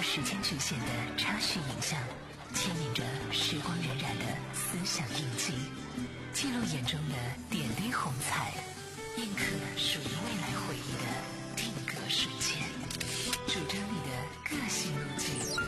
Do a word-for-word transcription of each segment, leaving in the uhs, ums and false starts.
时间局限的插叙影像，牵引着时光荏苒的思想印记，记录眼中的点滴红彩，印刻属于未来回忆的定格瞬间，主张你的个性路径，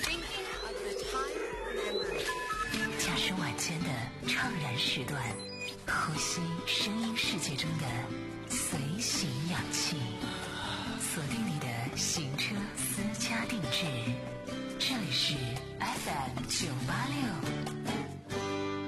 驾驶晚间的怅然时段，呼吸声音世界中的随行氧气，锁定你的行车私家定制，这里是 F M 九八六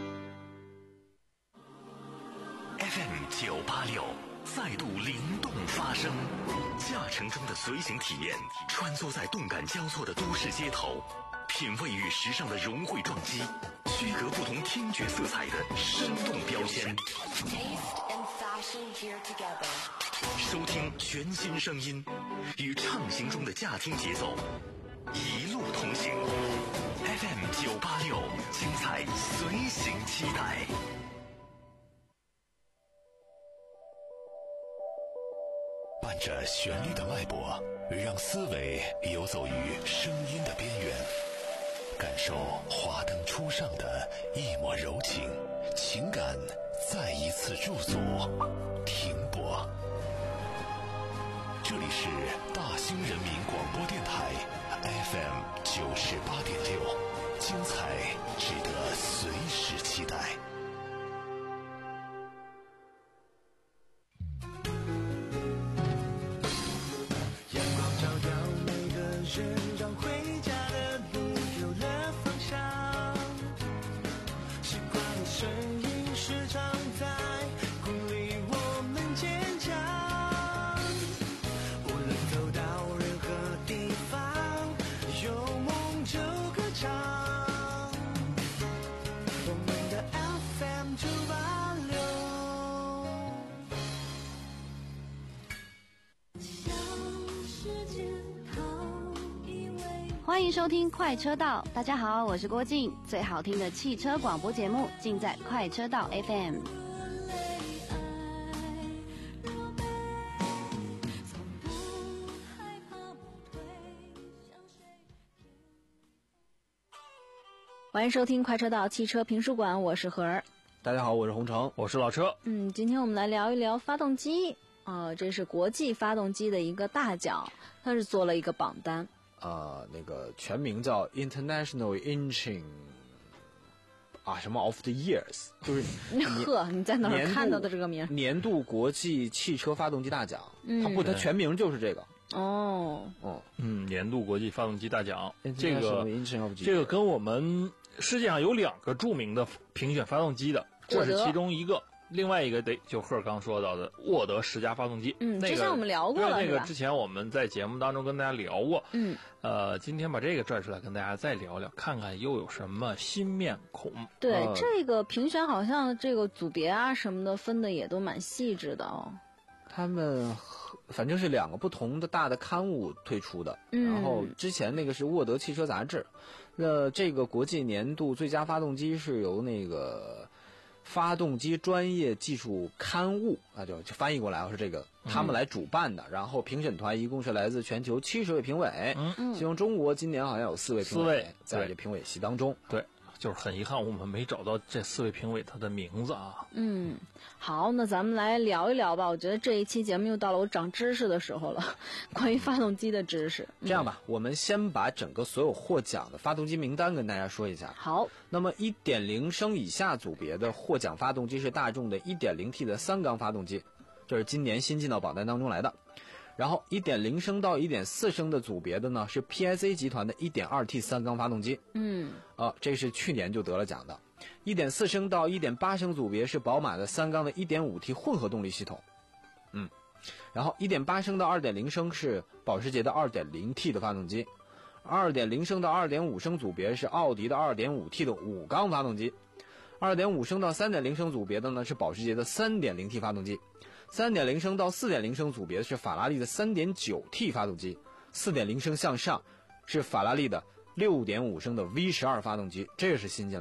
F M 九八六再度灵动发声，驾乘中的随行体验，穿梭在动感交错的都市街头，品味与时尚的融汇撞击，区隔不同听觉色彩的生动标签，收听全新声音，与畅行中的驾听节奏一路同行。 F M 九八六，精彩随行期待。伴着旋律的脉搏，让思维游走于声音的边缘，感受华灯初上的一抹柔情，情感再一次驻足停泊。这里是大兴人民广播电台 F M 九十八点六，精彩值得随时期待。 人让回家的路有了方向，习惯的声音时常在鼓励我们坚强，无论走到任何地方，有梦就歌唱，我们的 F M 九八六。向世界欢迎收听快车道，大家好，我是郭静，最好听的汽车广播节目尽在快车道 F M。 欢迎收听快车道汽车评书馆，我是何儿。 大家好，我是洪城， 我是老车。 嗯，今天我们来聊一聊发动机啊、呃，这是国际发动机的一个大奖，它是做了一个榜单。 呃，那个全名叫 International Engine 啊什么 of the Years， 就是呵，你在哪儿看到的这个名？ 年度国际汽车发动机大奖，嗯、它不，它全名就是这个。 哦， 哦， 嗯，年度国际发动机大奖，这个这个跟我们世界上有两个著名的评选发动机的，这是其中一个。另外一个得就赫刚说到的沃德十佳发动机， 嗯， 那个之前我们聊过了， 那个之前我们在节目当中跟大家聊过， 嗯， 呃，今天把这个拽出来跟大家再聊聊，看看又有什么新面孔。 对， 呃、 这个评选好像这个组别啊什么的分的也都蛮细致的哦。 他们反正是两个不同的大的刊物推出的， 嗯、 然后之前那个是沃德汽车杂志，那这个国际年度最佳发动机是由那个发动机专业技术刊物啊，就就翻译过来是这个他们来主办的，嗯、然后评审团一共是来自全球七十位评委， 嗯， 其中中国今年好像有四位评委在这评委席当中， 对。就是很遗憾，我们没找到这四位评委他的名字啊。 嗯，好，那咱们来聊一聊吧。我觉得这一期节目又到了我长知识的时候了，关于发动机的知识。 这样吧，嗯、我们先把整个所有获奖的发动机名单跟大家说一下。 好， 那么 一点零 升以下组别的获奖发动机是大众的 一点零 T 的三缸发动机，这是今年新进到榜单当中来的。然后 一点零 升到 一点四 升的组别的呢是 P S A 集团的 一点二 T 三缸发动机， 嗯， 呃，这是去年就得了奖的。一点四 升到 一点八 升组别是宝马的三缸的 一点五 T 混合动力系统，嗯，然后 一点八 升到 二点零 升是保时捷的 二点零 T 的发动机， 二点零 升到 二点五 升组别是奥迪的 二点五 T 的五缸发动机， 二点五 升到 三点零 升组别的呢是保时捷的 三点零 T 发动机， 三点零 升到 四点零 升组别是法拉利的 三点九 T 发动机， 四点零 升向上是法拉利的 六点五 升的 V 十二 发动机，这是新进来的。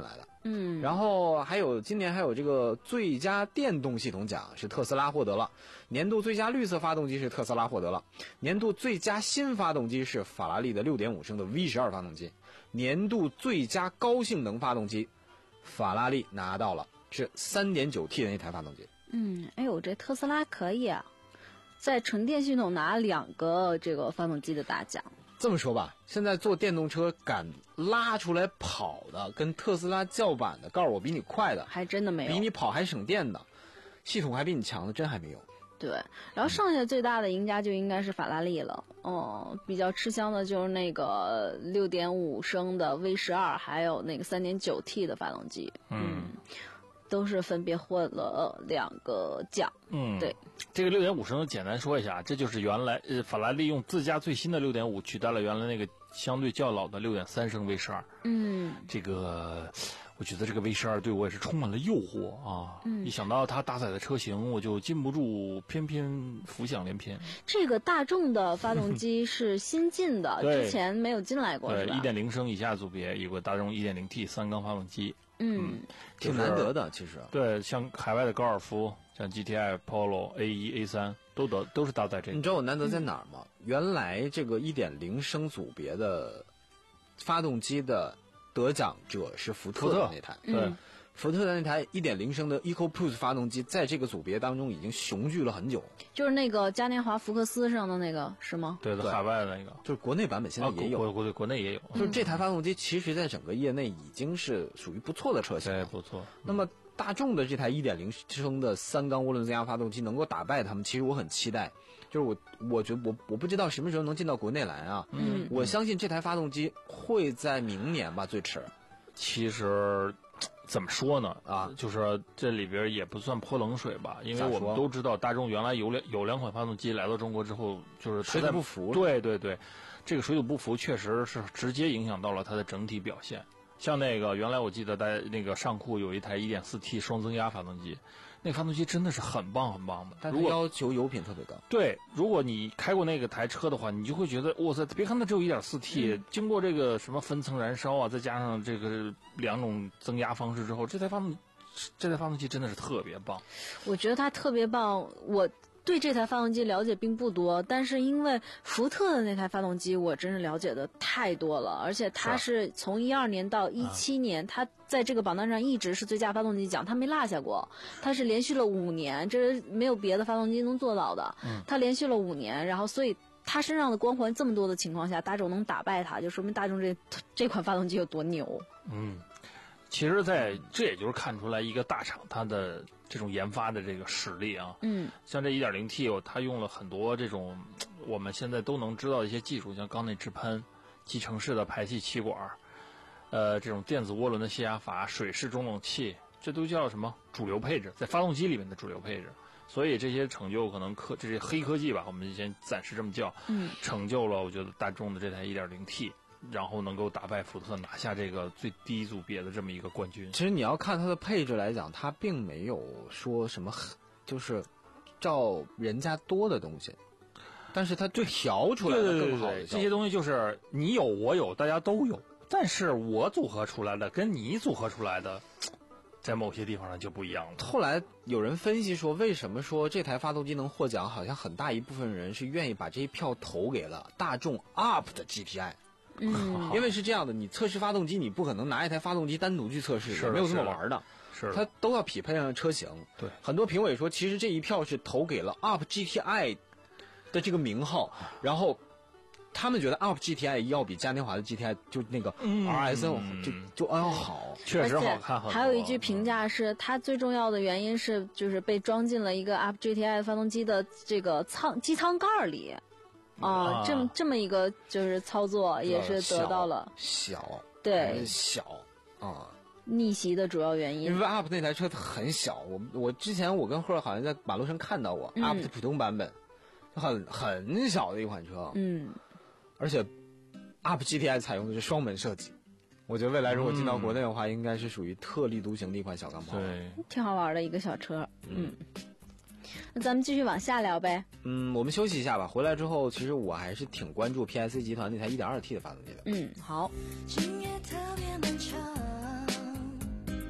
嗯， 然后还有今年还有这个最佳电动系统奖是特斯拉获得了，年度最佳绿色发动机是特斯拉获得了，年度最佳新发动机是法拉利的 六点五 升的 V 十二 发动机，年度最佳高性能发动机法拉利拿到了是 三点九 T 的那台发动机。 嗯，哎呦，这特斯拉可以啊，在纯电系统拿两个这个发动机的大奖。 这么说吧，现在坐电动车敢拉出来跑的，跟特斯拉叫板的，告诉我比你快的， 还真的没有， 比你跑还省电的，系统还比你强的，真还没有。 对，然后剩下最大的赢家就应该是法拉利了。哦，比较吃香的就是那个 六点五 升的 V 十二，还有那个 三点九 T 的发动机。嗯，都是分别获了两个奖。 嗯， 对， 这个 六点五 升简单说一下，这就是原来呃法拉利用自家最新的 六点五 取代了原来那个相对较老的 六点三 升 V 十二。 嗯， 这个我觉得这个 V 十二对我也是充满了诱惑啊！嗯，一想到它搭载的车型，我就禁不住偏偏浮想联翩。 这个大众的发动机是新进的，之前没有进来过， 对， 是吧？ 一点零 升以下组别有个大众 一点零 T 三缸发动机。 嗯， 挺难得的，其实。 对，像海外的高尔夫，像 G T I、Polo、A 一、A 三都得都是搭载这个。 你知道我难得在哪儿吗？嗯、原来这个 一点零 升组别的发动机的得奖者是福特的那台， 对。 嗯， 福特的那台 一点零 升的 EcoBoost 发动机，在这个组别当中已经雄踞了很久。 就是那个嘉年华福克斯上的那个是吗？ 对的，海外的那个， 就是国内版本现在也有， 国国国内也有。 就是这台发动机，其实在整个业内已经是属于不错的车型了， 对，不错。 那么大众的这台 一点零 升的三缸涡轮增压发动机能够打败他们，其实我很期待。就是我，我觉得我我不知道什么时候能进到国内来啊。 嗯， 我相信这台发动机会在明年吧，最迟。 其实怎么说呢？ 啊， 就是这里边也不算泼冷水吧，因为我们咋说都知道，大众原来有两有两款发动机来到中国之后，就是水土不服。 对对对，这个水土不服确实是直接影响到了它的整体表现。像那个原来我记得在那个上库有一台 一点四 T 双增压发动机，那个发动机真的是很棒很棒的， 但它要求油品特别高。 对，如果你开过那个台车的话，你就会觉得哇塞，别看它只有 一点四 T，、嗯、经过这个什么分层燃烧啊，再加上这个两种增压方式之后，这台发动这台发动机真的是特别棒。 我觉得它特别棒，我对这台发动机了解并不多，但是因为福特的那台发动机我真是了解的太多了，而且它是从一二年到一七年，它、啊、在这个榜单上一直是最佳发动机奖，它没落下过，它是连续了五年，这是没有别的发动机能做到的。嗯，它连续了五年，然后所以它身上的光环这么多的情况下，大众能打败它，就说明大众这这款发动机有多牛。 嗯，其实在这也就是看出来一个大厂它的这种研发的这个实力啊。 嗯， 像这 一点零 T 它用了很多这种我们现在都能知道的一些技术，像缸内直喷、集成式的排气气管，呃，这种电子涡轮的泄压阀、水式中冷器，这都叫什么主流配置，在发动机里面的主流配置。所以这些成就可能科这些黑科技吧，我们先暂时这么叫， 嗯， 成就了我觉得大众的这台 一点零 T。然后能够打败福特，拿下这个最低组别的这么一个冠军。 其实你要看它的配置来讲，它并没有说什么，就是照人家多的东西，但是它对调出来的更好的。 对对对对，这些东西就是你有我有，大家都有，但是我组合出来的跟你组合出来的，在某些地方上就不一样了。 后来有人分析说，为什么说这台发动机能获奖，好像很大一部分人是愿意把这一票投给了大众 U P 的 G T I。 嗯， 因为是这样的，你测试发动机，你不可能拿一台发动机单独去测试， 是没有这么玩的， 是它都要匹配上车型。 对， 很多评委说，其实这一票是投给了 U P G T I 的这个名号，然后他们觉得 U P G T I 要比嘉年华的 G T I 就那个 R S N、嗯、就就要好， 确实好看很多。 还有一句评价是，它最重要的原因是就是被装进了一个 U P G T I 发动机的这个舱机舱盖里。啊，这么这么一个就是操作也是得到了小， 对小啊逆袭的主要原因。 因为 U P 那台车很小，我我之前我跟赫尔好像在马路上看到过、嗯、U P 的普通版本，很很小的一款车， 嗯， 而且 U P G T I 采用的是双门设计，我觉得未来如果进到国内的话，嗯、应该是属于特立独行的一款小钢炮， 对， 挺好玩的一个小车，嗯。嗯那咱们继续往下聊呗。 嗯，我们休息一下吧。回来之后，其实我还是挺关注 P S A 集团那台 一点二 T 的发动机的。 嗯，好。 今夜特别漫长，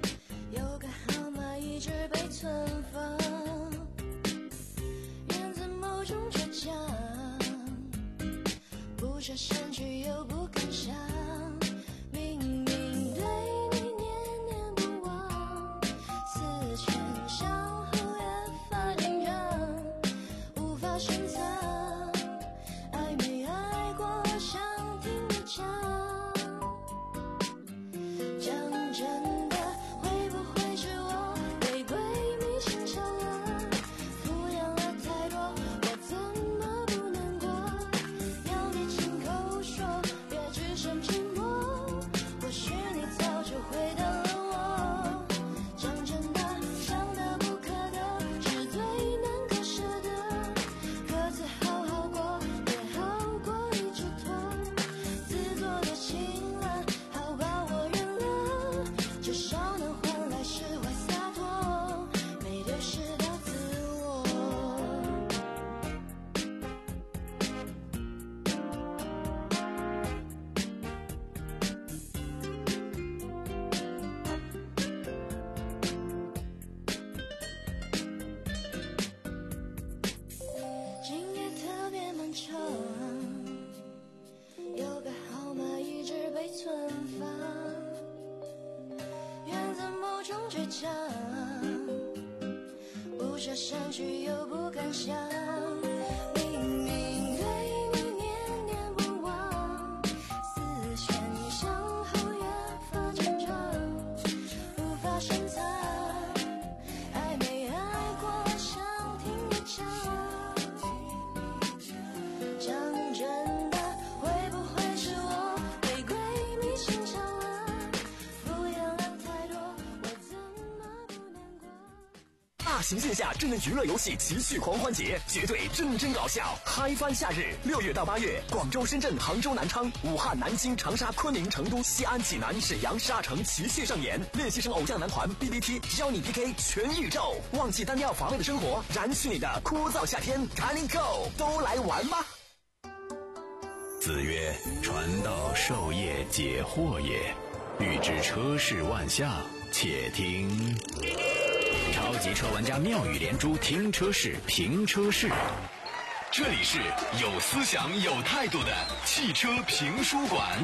存放，源自某种倔强，不舍删去又不敢想，明明对你念念不忘，思前想后越发紧张，无法深藏，爱没爱过想听你讲，讲真的会不会是我被闺蜜轻巧了，敷衍了太多，我怎么不难过，要你亲口说，别只剩沉默，或许你早就回答了我，讲真的想得不可得，是最难割舍的，各自好好过也好过一直拖，自作的情了，好吧我认了，至少能换来释怀洒脱，没丢失掉自我。今夜特别漫长，有个号码一直被存放，源自某种倔强，不舍删去又不敢想，明明对你念念不忘，思前想后越发紧张，无法深藏，爱没爱过想听你讲，讲真的会不会是我被闺蜜轻巧了，敷衍了太多，我怎么不难过。 大型线下智能娱乐游戏奇趣狂欢节，绝对真真搞笑，嗨翻夏日！六月到八月，广州、深圳、杭州、南昌、武汉、南京、长沙、昆明、成都、西安、济南、沈阳、沙城齐齐上演。练习生偶像男团 B B T 教你 P K 全宇宙，忘记单调乏味的生活，燃去你的枯燥夏天，赶紧 Go， 都来玩吧！ 子曰：传道授业解惑也，欲知车市万象，且听超级车玩家妙语连珠，听车市评车市。这里是有思想有态度的汽车评书馆。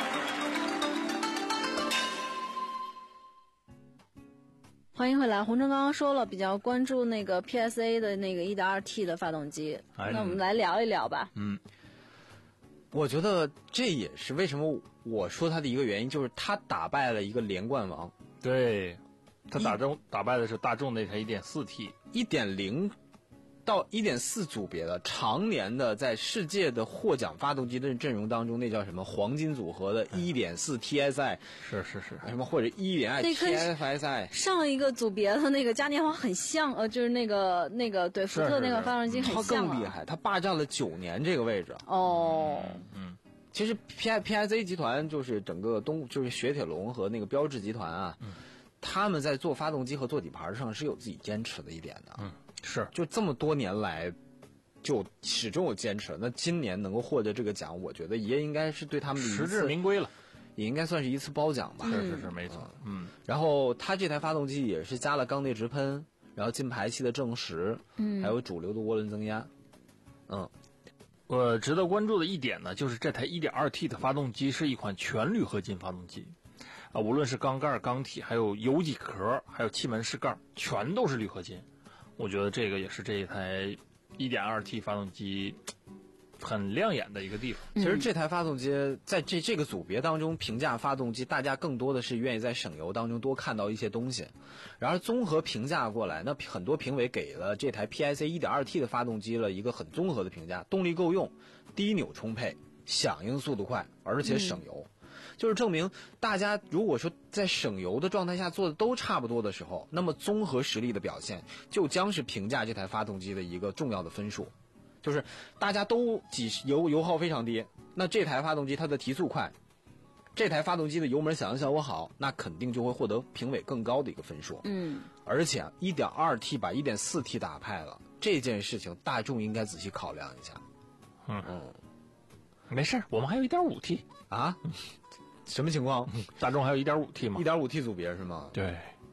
欢迎回来，洪琛刚刚说了比较关注那个 P S A 的那个 一点二 T 的发动机， 哎那我们来聊一聊吧。 嗯， 我觉得这也是为什么我说它的一个原因，就是它打败了一个连冠王。 对，他打中打败的是大众那台 一点四 T， 一点零到一点四组别的常年的在世界的获奖发动机的阵容当中，那叫什么黄金组合的 一点四 T S I， 是是是， 什么或者 一点二那 T 跟 F S I， 上一个组别的那个嘉年华很像，呃，就是那个那个对福特那个发动机很它像、啊， 更厉害，它霸占了九年这个位置。 哦， 嗯， 其实 P I P S A 集团就是整个东就是雪铁龙和那个标致集团啊， 嗯， 他们在做发动机和做底盘上是有自己坚持的一点的。 嗯，是， 就这么多年来。就始终有坚持，那今年能够获得这个奖，我觉得也应该是对他们的一次实至名归了， 也应该算是一次褒奖吧。 是是是，没错。嗯， 然后它这台发动机也是加了缸内直喷，然后进排气的正时， 嗯， 还有主流的涡轮增压，嗯。 呃，值得关注的一点呢，就是这台 一点二 T 的发动机是一款全铝合金发动机，啊、呃，无论是缸盖、缸体，还有油底壳，还有气门室盖，全都是铝合金。我觉得这个也是这一台 一点二 T 发动机很亮眼的一个地方。 其实这台发动机在这这个组别当中评价发动机，大家更多的是愿意在省油当中多看到一些东西。然而综合评价过来，那很多评委给了这台 P S A 一点二 T 的发动机了一个很综合的评价：动力够用，低扭充沛，响应速度快，而且省油。嗯，就是证明大家如果说在省油的状态下做的都差不多的时候，那么综合实力的表现就将是评价这台发动机的一个重要的分数。就是大家都几油油耗非常低，那这台发动机它的提速快，这台发动机的油门响应效果好，那肯定就会获得评委更高的一个分数。 嗯， 而且 一点二 T 把 一点四 T 打败了，这件事情大众应该仔细考量一下。 嗯嗯，没事，我们还有 一点五 T 啊。什么情况？ 大众还有 一点五 T 吗？ 一点五 T 组别是吗？ 对，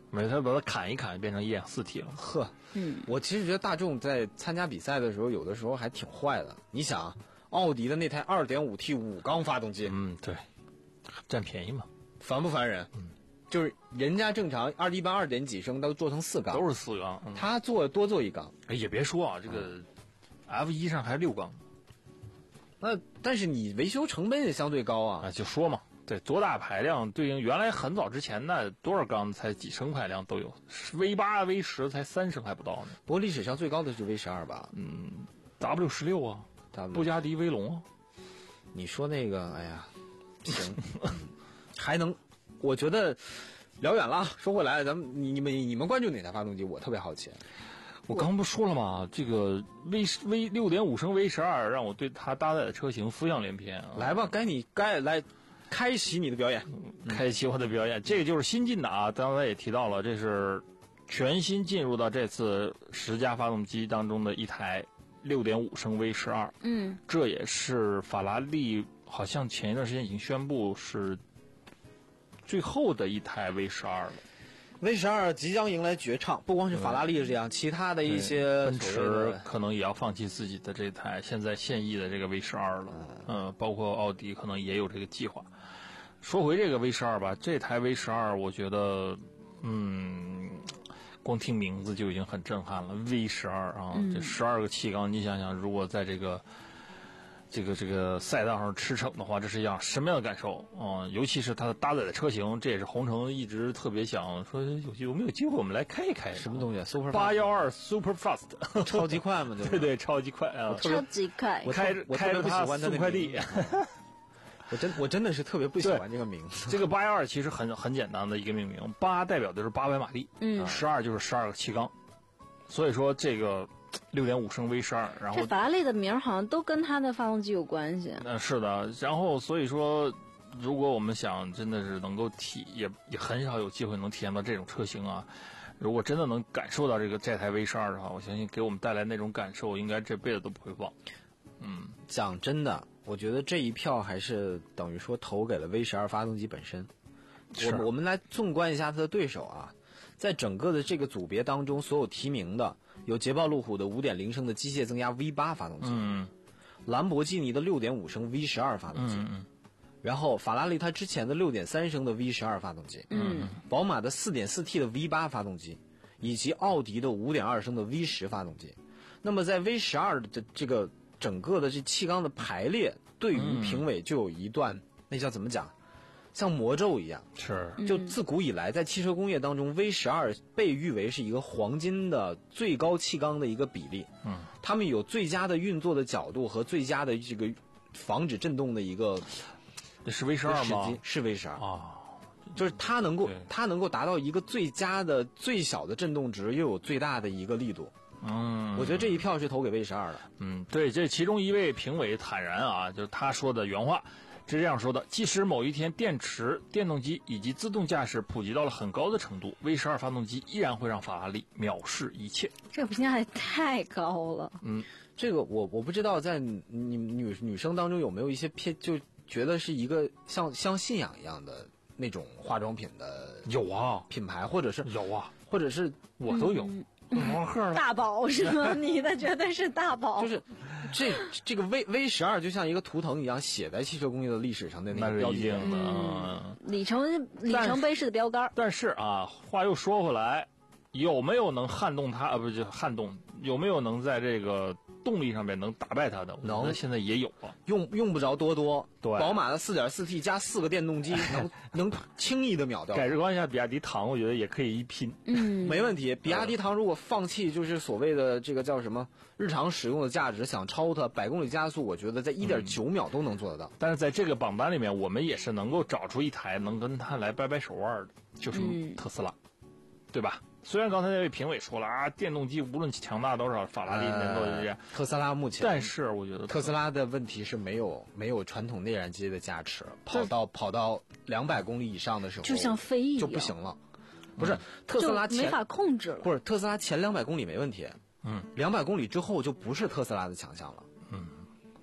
没他把它砍一砍，变成一氧四 T 了。 呵， 嗯， 我其实觉得大众在参加比赛的时候，有的时候还挺坏的。你想，奥迪的那台 二点五 T 五缸发动机， 嗯，对，占便宜嘛， 烦不烦人？嗯，就是人家正常二一般二点几升都做成四缸， 都是四缸。嗯、 他做多做一缸。 哎，也别说啊，这个 F 一 上还六缸。 那但是你维修成本也相对高啊。 啊，就说嘛，对，多大排量对应原来很早之前那多少缸才几升排量都有 ，V 八 V 十才三升还不到呢。 不过历史上最高的是 V 十二吧？ 嗯 ，W 十六啊，布加迪威龙啊。 你说那个，哎呀，行，还能，我觉得聊远了。说回来，咱们你你们你们关注哪台发动机？我特别好奇。 我刚不说了吗？这个 V V 六点五升 V 十二让我对它搭载的车型浮想联翩啊！ 来吧，该你该来开启你的表演， 嗯、开启我的表演。这个就是新进的啊，刚才也提到了，这是全新进入到这次十佳发动机当中的一台六点五升 V 十二。 嗯， 这也是法拉利好像前一段时间已经宣布是最后的一台 V 十二了。 V 十二即将迎来绝唱，不光是法拉利是这样，其他的一些奔驰可能也要放弃自己的这台现在现役的这个 V 十二了，嗯、呃，包括奥迪可能也有这个计划。说回这个 V 十二吧，这台 V 十二我觉得，嗯，光听名字就已经很震撼了。V 十二啊，嗯、这十二个气缸，你想想，如果在这个这个这个赛道上驰骋的话，这是一样什么样的感受啊、嗯？尤其是它的搭载的车型，这也是红城一直特别想说，有有没有机会我们来开一开？ 什么东西 ？Super 八幺二 Super Fast， 超级快嘛？ 对对，超级快啊！ 超级快！ 我开着开着它送快递。 我真我真的是特别不喜欢这个名字。 这个八幺二其实很很简单的一个命名，八代表的是八百马力， 嗯， 十二就是十二个气缸，所以说这个六点五升 V 十二，然后这法拉利的名好像都跟它的发动机有关系。 嗯、呃，是的，然后所以说，如果我们想真的是能够体，也也很少有机会能体验到这种车型啊。如果真的能感受到这个这台 V 十二的话，我相信给我们带来那种感受，应该这辈子都不会忘。嗯， 讲真的，我觉得这一票还是等于说投给了 V 十二发动机本身。我们我们来纵观一下它的对手啊，在整个的这个组别当中，所有提名的有捷豹路虎的 五点零升的机械增压 V 八 发动机， 嗯， 兰博基尼的 六点五升 V 十二 发动机， 嗯嗯， 然后法拉利它之前的 六点三升的 V 十二 发动机， 嗯， 宝马的 四点四 T 的 V 八 发动机，以及奥迪的 五点二升的 V 十 发动机。那么在 V 十二 的这个整个的这气缸的排列，对于评委就有一段、嗯、那叫怎么讲，像魔咒一样。 是， 就自古以来在汽车工业当中 V 十二 被誉为是一个黄金的最高气缸的一个比例。 嗯， 他们有最佳的运作的角度和最佳的这个防止震动的一个。 这是 V 十二 吗？ 是 V 十二啊。 就是它能够它能够达到一个最佳的最小的震动值，又有最大的一个力度。 嗯， 我觉得这一票是投给 V 十二 的。 嗯，对，这其中一位评委坦然啊，就是他说的原话是这样说的：即使某一天电池、电动机以及自动驾驶普及到了很高的程度 ，V 十二 发动机依然会让法拉利藐视一切。 这评价也太高了。 嗯，这个我我不知道在女女女生当中有没有一些偏就觉得是一个像像信仰一样的那种化妆品的有啊品牌，或者是有啊， 或者是我都有。 嗯模赫大宝是吗？你的绝对是大宝。 就是这这个 V V 十二就像一个图腾一样写在汽车工业的历史上的那个标记的、 嗯、里程里程碑式的标杆。 但是啊，话又说回来，有没有能撼动它？啊，不是撼动，有没有能在这个动力上面能打败它的？ 能， 现在也有了， 用用不着多多。 对， 宝马的 四点四 T 加四个电动机能能轻易的秒掉。 改之观下，比亚迪唐我觉得也可以一拼。 嗯， 没问题。比亚迪唐如果放弃就是所谓的这个叫什么日常使用的价值，想超它百公里加速，我觉得在 一点九秒都能做得到、嗯。 但是在这个榜单里面，我们也是能够找出一台能跟它来掰掰手腕的，就是特斯拉，嗯、对吧？虽然刚才那位评委说了啊，电动机无论强大多少，法拉利能够这样、呃。 特斯拉目前， 但是我觉得特斯拉的问题是没有没有传统内燃机的加持，跑到跑到两百公里以上的时候， 就像飞一样就不行了。不是、嗯、特斯拉前没法控制了， 不是特斯拉前两百公里没问题， 嗯， 两百公里之后就不是特斯拉的强项了， 嗯，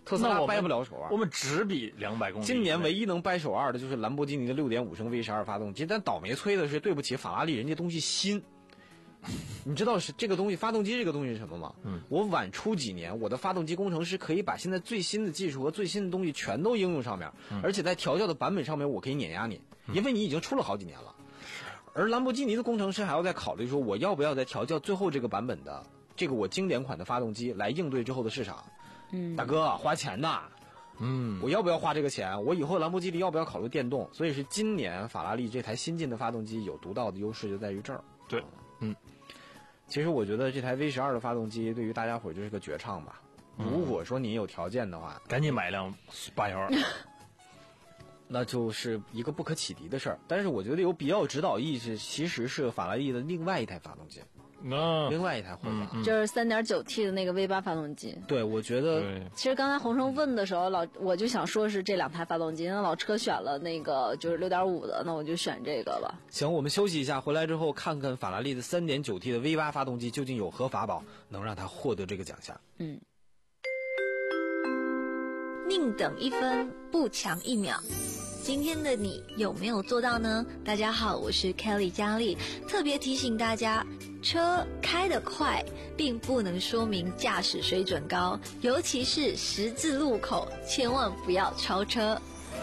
特斯拉那我们掰不了手腕我。们只比两百公里。 今年唯一能掰手腕的就是兰博基尼的 六点五 升 V 十二 发动机，但倒霉催的是，对不起，法拉利人家东西新。你知道是这个东西，发动机这个东西是什么吗？ 嗯， 我晚出几年，我的发动机工程师可以把现在最新的技术和最新的东西全都应用上面， 嗯、 而且在调教的版本上面我可以碾压你，因为你已经出了好几年了。而兰博基尼的工程师还要再考虑说，我要不要再调教最后这个版本的这个我经典款的发动机来应对之后的市场。 嗯， 大哥花钱呐。 嗯， 我要不要花这个钱？我以后兰博基尼要不要考虑电动？所以是今年法拉利这台新进的发动机有独到的优势就在于这儿。 对，嗯， 其实我觉得这台 V 十二 的发动机对于大家伙就是个绝唱吧。 嗯、 如果说你有条件的话， 赶紧买一辆八幺二， 那就是一个不可启迪的事儿。但是我觉得有必要指导意识，其实是法拉利的另外一台发动机。 那另外一台混嗯发， 就是 三点九 T 的那个 V 八发动机。 对，我觉得对， 其实刚才洪生问的时候，老我就想说是这两台发动机，那老车选了那个就是 六点五 的，那我就选这个吧。 行，我们休息一下，回来之后看看法拉利的 三点九 T 的 V 八发动机究竟有何法宝，能让它获得这个奖项。 嗯， 宁等一分，不强一秒。今天的你有没有做到呢？大家好，我是 Kelly 佳丽，特别提醒大家，车开得快并不能说明驾驶水准高，尤其是十字路口，千万不要超车。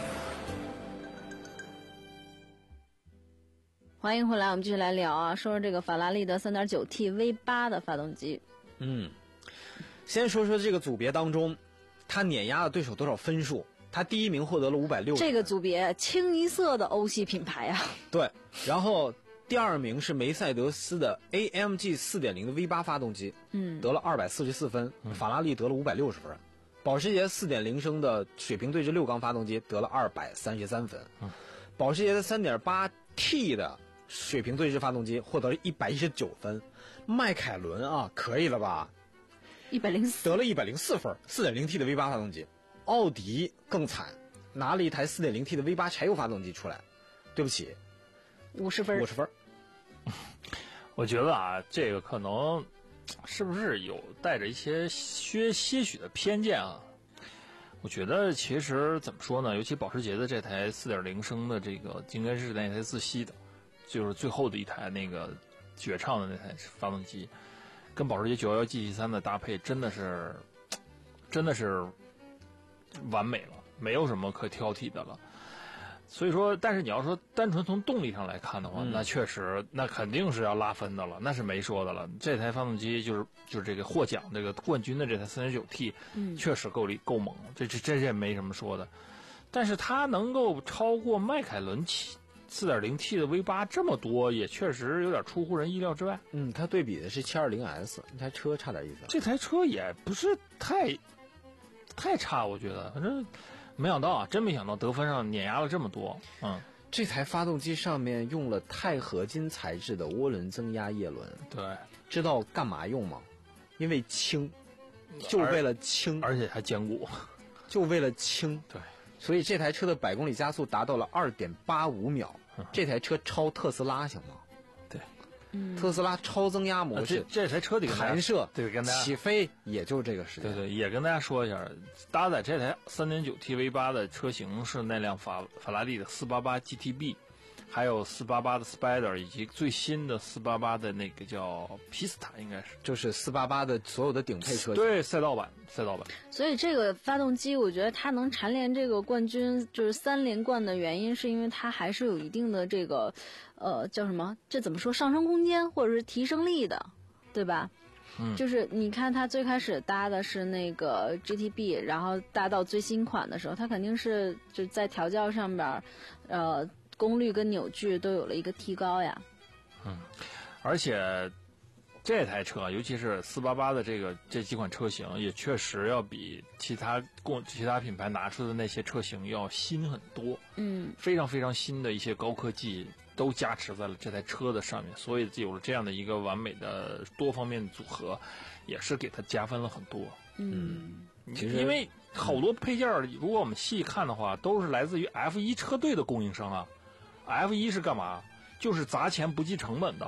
欢迎回来，我们继续来聊啊，说说这个法拉利的 三点九 T V 八的发动机。 嗯，先说说这个组别当中，它碾压了对手多少分数？他第一名获得了五百六十， 这个组别清一色的欧系品牌啊。 对，然后第二名是梅赛德斯的 A M G 四点零 的 V 八发动机， 嗯， 得了二百四十四分，法拉利得了五百六十分，保时捷四点零升的水平对置六缸发动机得了二百三十三分， 嗯， 保时捷的 三点八 T 的水平对置发动机获得了一百一十九分，迈凯伦啊，可以了吧？ 一百零四得了一百零四分， 四点零 T 的 V 八发动机。奥迪更惨，拿了一台 四点零 T 的 V 八柴油发动机出来，对不起， 五十分， 五十分。 我觉得啊，这个可能是不是有带着一些些些许的偏见啊？我觉得其实怎么说呢，尤其保时捷的这台 四点零 升的这个应该是那台自吸的，就是最后的一台那个绝唱的那台发动机，跟保时捷九一一 G T 三的搭配真的是真的是完美了，没有什么可挑剔的了。所以说，但是你要说单纯从动力上来看的话， 嗯、 那确实那肯定是要拉分的了，那是没说的了。这台发动机就是就是这个获奖这个冠军的这台 三点九 T， 嗯， 确实够力够猛，这这这也没什么说的。但是它能够超过迈凯伦四点零 T 的 V 八这么多，也确实有点出乎人意料之外。 嗯，它对比的是 七二零 S， 那台车差点意思。 这台车也不是太太差，我觉得，反正没想到啊，真没想到得分上碾压了这么多。嗯， 这台发动机上面用了钛合金材质的涡轮增压叶轮， 对， 知道干嘛用吗？因为轻，就为了轻， 而且还坚固， 就为了轻。 对， 所以这台车的百公里加速达到了 二点八五秒， 嗯、 这台车超特斯拉行吗？ 对， 嗯， 特斯拉超增压模式， 啊、这这台车得弹射， 对，跟大家起飞也就这个时间。 对对，也跟大家说一下，搭载这台 三点九 T V 八 的车型是那辆法法拉利的四八八 G T B， 还有四八八的 Spider， 以及最新的四八八的那个叫 Pista， 应该是就是四八八的所有的顶配车型。 对，赛道版，赛道版。 所以这个发动机，我觉得它能蝉联这个冠军，就是三连冠的原因，是因为它还是有一定的这个，呃，叫什么？这怎么说？上升空间或者是提升力的，对吧？ 嗯， 就是你看它最开始搭的是那个 G T B， 然后搭到最新款的时候，它肯定是就在调教上边，呃，功率跟扭矩都有了一个提高呀。 嗯，而且这台车，尤其是四八八的这个这几款车型，也确实要比其他供其他品牌拿出的那些车型要新很多。 嗯， 非常非常新的一些高科技都加持在了这台车的上面，所以有了这样的一个完美的多方面的组合，也是给它加分了很多。 嗯， 其实因为好多配件，如果我们细看的话，都是来自于 F 一 车队的供应商啊。F 一 是干嘛？就是砸钱不计成本的，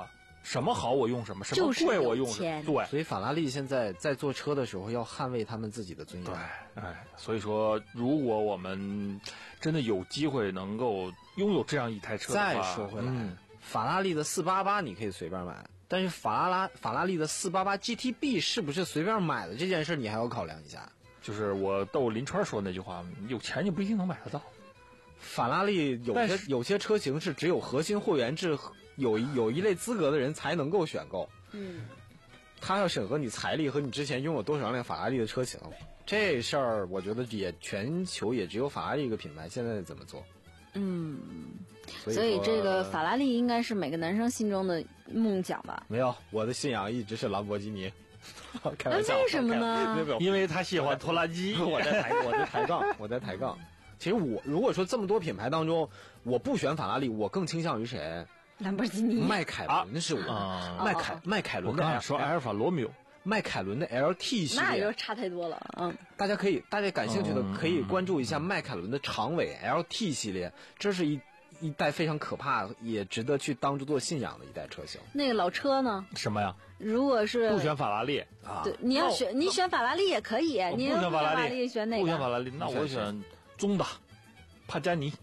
什么好我用什么，什么就是贵我用有钱什么。对所以法拉利现在在做车的时候要捍卫他们自己的尊严。 对，哎，所以说，如果我们真的有机会能够拥有这样一台车的话， 再说回来， 嗯法拉利的四八八你可以随便买，但是法拉法拉利的四八八 G T B 是不是随便买的这件事，你还要考量一下。 就是我逗林川说那句话，有钱你不一定能买得到。 法拉利有但是些有些车型是只有核心会员制有一有一类资格的人才能够选购， 嗯， 他要审核你财力和你之前拥有多少辆法拉利的车型，这事儿我觉得也全球也只有法拉利一个品牌现在怎么做。 嗯， 所以所以说这个法拉利应该是每个男生心中的梦想吧？ 没有，我的信仰一直是兰博基尼。开那玩笑， 为什么呢没有没有因为他喜欢拖拉机。 我在抬我在抬杠，我在抬杠。其实我如果说这么多品牌当中，我不选法拉利，我更倾向于谁？ 兰博基尼。 迈凯伦是我， 啊迈凯迈凯伦的我刚才 L- 说埃尔法罗密欧， 迈凯伦的 L T 系列， 那就差太多了，嗯， 大家可以大家感兴趣的嗯可以关注一下迈凯伦的长尾 L T 系列，这是一一代非常可怕也值得去当做信仰的一代车型那个老车呢？ 什么呀？ 如果是不选法拉利， 啊。 对，你要那选你选法拉利也可以， 我你要不选法拉拉利， 选哪个？ 不选法拉利，那我选中的帕加尼。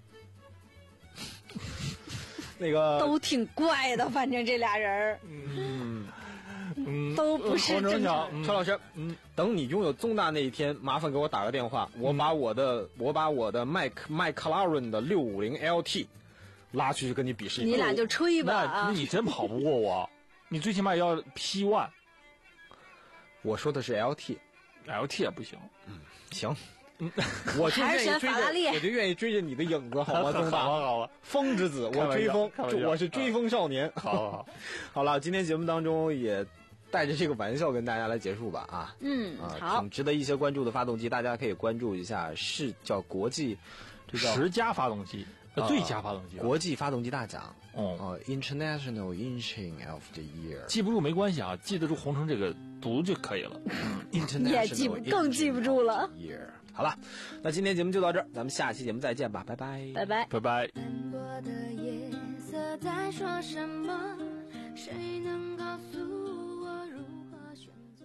那个都挺怪的，反正这俩人儿嗯， 都不是黄正常正强，嗯车老师， 嗯， 等你拥有宗大那一天，麻烦给我打个电话，我把我的我把我的迈迈克拉伦的六五零 L T 拉出去跟你比试一下。 你俩就吹吧那那啊！ 你真跑不过我，你最起码要 P one，L 我说的是 L T， T 也不行。 行，我就还是愿意追选法拉利着，我就愿意追着你的影子，好吗？宗好大， 了好了， 风之子， 开玩笑我追风开玩，笑我是追风少年。 好好好， 好了，今天节目当中也带着这个玩笑跟大家来结束吧啊。 嗯， 啊， 好挺，值得一些关注的发动机，大家可以关注一下，是叫国际，这叫十佳发动机，呃啊最佳发动机吧。 国际发动机大奖， 哦， 呃，International Engine of the Year， 记不住没关系啊，记得住红城这个读就可以了。 International 也记不更记不住了 Engine of the Year。好了，那今天节目就到这儿，咱们下期节目再见吧，拜拜， 拜拜。 拜拜。 斑驳的夜色在说什么？谁能告诉我如何选择？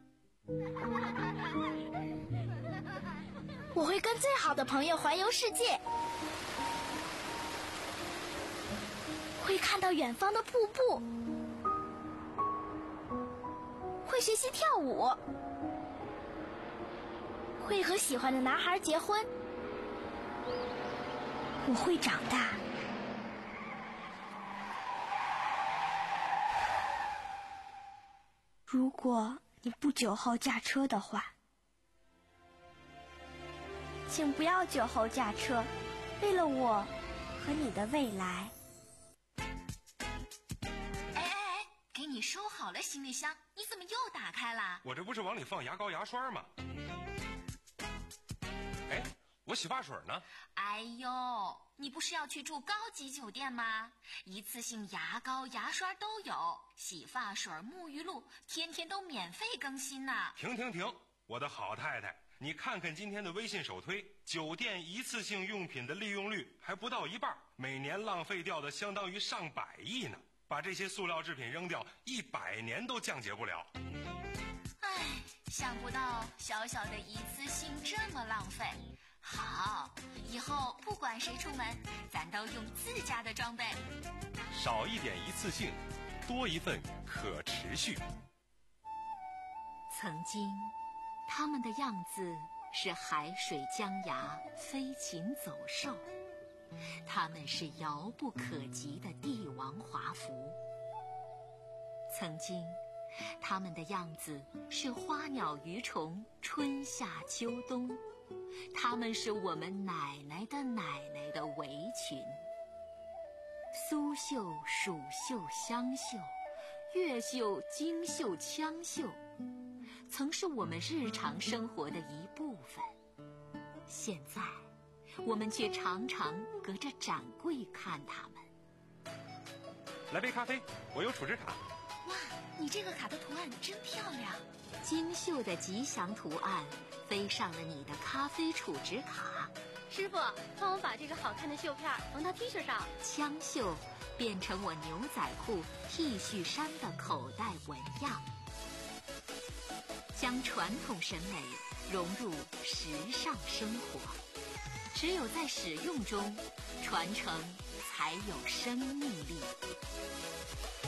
我会跟最好的朋友环游世界，会看到远方的瀑布，会学习跳舞，会和喜欢的男孩结婚。我会长大。如果你不酒后驾车的话，请不要酒后驾车，为了我和你的未来。 哎哎哎，给你收好了行李箱，你怎么又打开了？ 我这不是往里放牙膏、牙刷吗？哎，我洗发水呢？ 哎呦，你不是要去住高级酒店吗？一次性牙膏、牙刷都有，洗发水、沐浴露，天天都免费更新呢。 停停停，我的好太太，你看看今天的微信首推，酒店一次性用品的利用率还不到一半，每年浪费掉的相当于上百亿呢。把这些塑料制品扔掉，一百年都降解不了。 唉，想不到小小的一次性这么浪费。好，以后不管谁出门，咱都用自家的装备。 少一点一次性，多一份可持续。 曾经，他们的样子是海水江崖，飞禽走兽。他们是遥不可及的帝王华服。曾经，他们的样子是花鸟鱼虫，春夏秋冬。他们是我们奶奶的奶奶的围裙。苏绣、蜀绣、湘绣，越绣、京绣、羌绣，曾是我们日常生活的一部分。现在，我们却常常隔着展柜看他们。 来杯咖啡，我有储值卡。 哇，你这个卡的图案真漂亮！精绣的吉祥图案飞上了你的咖啡储值卡， 师傅，帮我把这个好看的绣片缝到 T 恤上。 枪绣变成我牛仔裤、T 恤衫的口袋纹样，将传统审美融入时尚生活。只有在使用中，传承才有生命力。